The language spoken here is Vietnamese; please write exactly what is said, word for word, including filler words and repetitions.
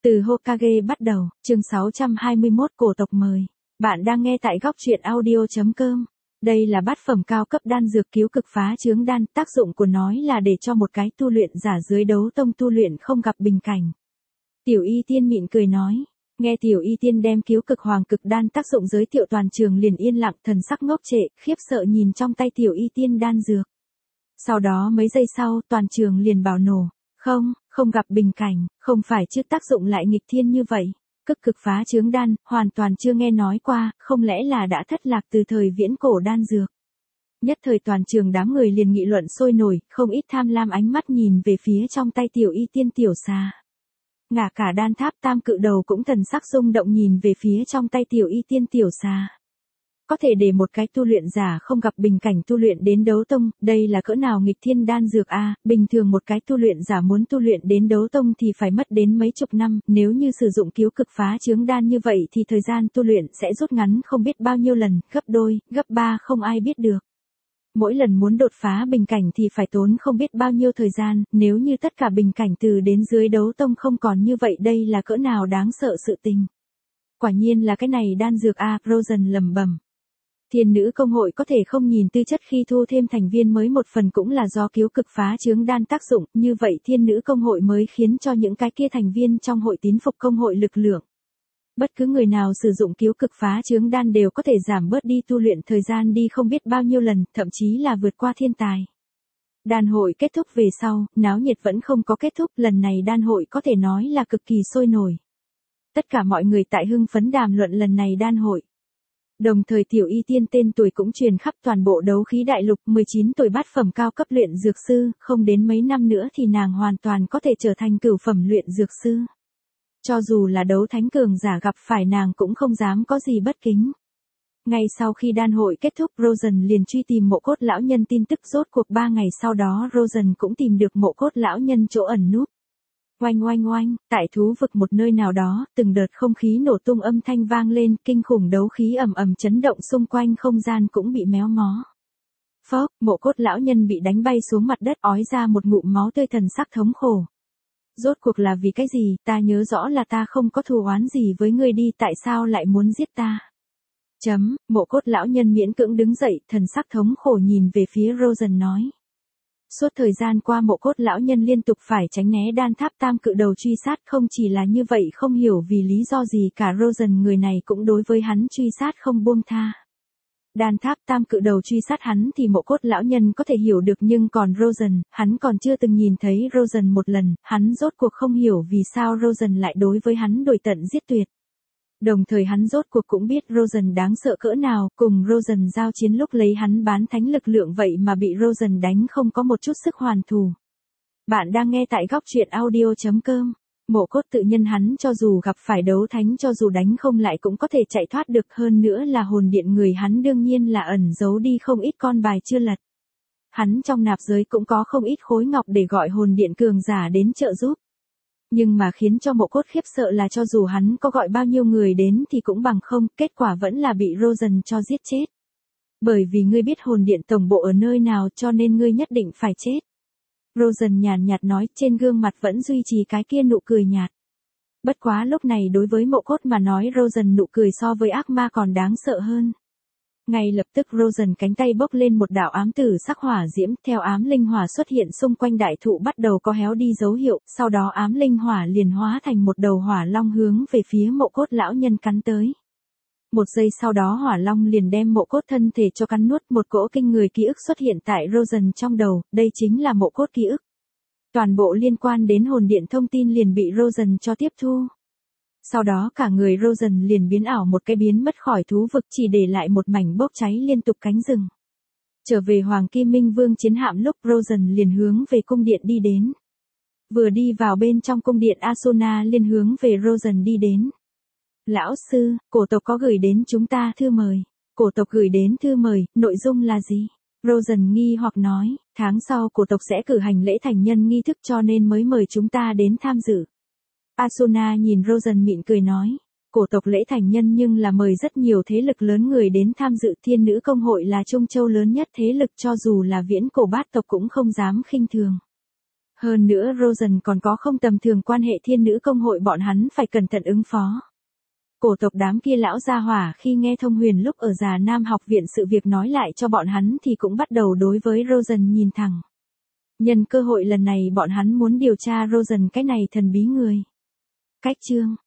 Từ Hokage bắt đầu, chương sáu trăm hai mươi mốt cổ tộc mời. Bạn đang nghe tại góc truyện audio.com. Đây là bát phẩm cao cấp đan dược cứu cực phá chướng đan, tác dụng của nó là để cho một cái tu luyện giả dưới đấu tông tu luyện không gặp bình cảnh. Tiểu Y Tiên mỉm cười nói. Nghe Tiểu Y Tiên đem cứu cực hoàng cực đan tác dụng giới thiệu, toàn trường liền yên lặng, thần sắc ngốc trệ, khiếp sợ nhìn trong tay Tiểu Y Tiên đan dược. Sau đó mấy giây sau, toàn trường liền bảo nổ. Không, không gặp bình cảnh, không phải chứ, tác dụng lại nghịch thiên như vậy. Cực cực phá chướng đan, hoàn toàn chưa nghe nói qua, không lẽ là đã thất lạc từ thời viễn cổ đan dược. Nhất thời toàn trường đám người liền nghị luận sôi nổi, không ít tham lam ánh mắt nhìn về phía trong tay Tiểu Y Tiên tiểu xà. Ngả cả đan tháp tam cự đầu cũng thần sắc rung động nhìn về phía trong tay Tiểu Y Tiên tiểu xà. Có thể để một cái tu luyện giả không gặp bình cảnh tu luyện đến đấu tông, đây là cỡ nào nghịch thiên đan dược a? À, bình thường một cái tu luyện giả muốn tu luyện đến đấu tông thì phải mất đến mấy chục năm, nếu như sử dụng cứu cực phá chướng đan như vậy thì thời gian tu luyện sẽ rút ngắn không biết bao nhiêu lần, gấp đôi, gấp ba không ai biết được. Mỗi lần muốn đột phá bình cảnh thì phải tốn không biết bao nhiêu thời gian, nếu như tất cả bình cảnh từ đến dưới đấu tông không còn như vậy, đây là cỡ nào đáng sợ sự tình. Quả nhiên là cái này đan dược a, à, Rosen lẩm bẩm. Thiên nữ công hội có thể không nhìn tư chất khi thu thêm thành viên mới, một phần cũng là do cứu cực phá chướng đan tác dụng, như vậy thiên nữ công hội mới khiến cho những cái kia thành viên trong hội tín phục công hội lực lượng. Bất cứ người nào sử dụng cứu cực phá chướng đan đều có thể giảm bớt đi tu luyện thời gian đi không biết bao nhiêu lần, thậm chí là vượt qua thiên tài. Đan hội kết thúc về sau, náo nhiệt vẫn không có kết thúc, lần này đan hội có thể nói là cực kỳ sôi nổi. Tất cả mọi người tại hưng phấn đàm luận lần này đan hội. Đồng thời Tiểu Y Tiên tên tuổi cũng truyền khắp toàn bộ đấu khí đại lục, mười chín tuổi bát phẩm cao cấp luyện dược sư, không đến mấy năm nữa thì nàng hoàn toàn có thể trở thành cửu phẩm luyện dược sư. Cho dù là đấu thánh cường giả gặp phải nàng cũng không dám có gì bất kính. Ngay sau khi đan hội kết thúc, Rosen liền truy tìm mộ cốt lão nhân tin tức, rốt cuộc ba ngày sau đó Rosen cũng tìm được mộ cốt lão nhân chỗ ẩn núp. Oanh oanh oanh, tại thú vực một nơi nào đó, từng đợt không khí nổ tung âm thanh vang lên, kinh khủng đấu khí ầm ầm chấn động, xung quanh không gian cũng bị méo mó. Phốc, mộ cốt lão nhân bị đánh bay xuống mặt đất, ói ra một ngụm máu tươi, thần sắc thống khổ. Rốt cuộc là vì cái gì, ta nhớ rõ là ta không có thù oán gì với ngươi đi, tại sao lại muốn giết ta? Chấm, mộ cốt lão nhân miễn cưỡng đứng dậy, thần sắc thống khổ nhìn về phía Rosen nói. Suốt thời gian qua mộ cốt lão nhân liên tục phải tránh né đan tháp tam cự đầu truy sát, không chỉ là như vậy, không hiểu vì lý do gì cả Rosen người này cũng đối với hắn truy sát không buông tha. Đan tháp tam cự đầu truy sát hắn thì mộ cốt lão nhân có thể hiểu được, nhưng còn Rosen, hắn còn chưa từng nhìn thấy Rosen một lần, hắn rốt cuộc không hiểu vì sao Rosen lại đối với hắn đuổi tận giết tuyệt. Đồng thời hắn rốt cuộc cũng biết Rosen đáng sợ cỡ nào, cùng Rosen giao chiến lúc lấy hắn bán thánh lực lượng vậy mà bị Rosen đánh không có một chút sức hoàn thủ. Bạn đang nghe tại góc truyện audio.com. Mộ cốt tự nhân hắn cho dù gặp phải đấu thánh, cho dù đánh không lại cũng có thể chạy thoát được, hơn nữa là hồn điện người hắn đương nhiên là ẩn giấu đi không ít con bài chưa lật. Hắn trong nạp giới cũng có không ít khối ngọc để gọi hồn điện cường giả đến trợ giúp. Nhưng mà khiến cho mộ cốt khiếp sợ là cho dù hắn có gọi bao nhiêu người đến thì cũng bằng không, kết quả vẫn là bị Rosen cho giết chết. Bởi vì ngươi biết hồn điện tổng bộ ở nơi nào cho nên ngươi nhất định phải chết. Rosen nhàn nhạt nói, trên gương mặt vẫn duy trì cái kia nụ cười nhạt. Bất quá lúc này đối với mộ cốt mà nói, Rosen nụ cười so với ác ma còn đáng sợ hơn. Ngay lập tức Rosen cánh tay bốc lên một đạo ám tử sắc hỏa diễm, theo ám linh hỏa xuất hiện xung quanh đại thụ bắt đầu có héo đi dấu hiệu, sau đó ám linh hỏa liền hóa thành một đầu hỏa long hướng về phía mộ cốt lão nhân cắn tới. Một giây sau đó hỏa long liền đem mộ cốt thân thể cho cắn nuốt, một cỗ kinh người ký ức xuất hiện tại Rosen trong đầu, đây chính là mộ cốt ký ức. Toàn bộ liên quan đến hồn điện thông tin liền bị Rosen cho tiếp thu. Sau đó cả người Rosen liền biến ảo một cái biến mất khỏi thú vực, chỉ để lại một mảnh bốc cháy liên tục cánh rừng. Trở về Hoàng Kim Minh Vương chiến hạm lúc Rosen liền hướng về cung điện đi đến. Vừa đi vào bên trong cung điện, Asuna liền hướng về Rosen đi đến. Lão sư, cổ tộc có gửi đến chúng ta thư mời. Cổ tộc gửi đến thư mời, nội dung là gì? Rosen nghi hoặc nói, tháng sau cổ tộc sẽ cử hành lễ thành nhân nghi thức cho nên mới mời chúng ta đến tham dự. Asuna nhìn Rosen mỉm cười nói, cổ tộc lễ thành nhân nhưng là mời rất nhiều thế lực lớn người đến tham dự, thiên nữ công hội là Trung Châu lớn nhất thế lực, cho dù là viễn cổ bát tộc cũng không dám khinh thường. Hơn nữa Rosen còn có không tầm thường quan hệ thiên nữ công hội, bọn hắn phải cẩn thận ứng phó. Cổ tộc đám kia lão gia hỏa khi nghe Thông Huyền lúc ở Già Nam học viện sự việc nói lại cho bọn hắn thì cũng bắt đầu đối với Rosen nhìn thẳng. Nhân cơ hội lần này bọn hắn muốn điều tra Rosen cái này thần bí người. Cách chương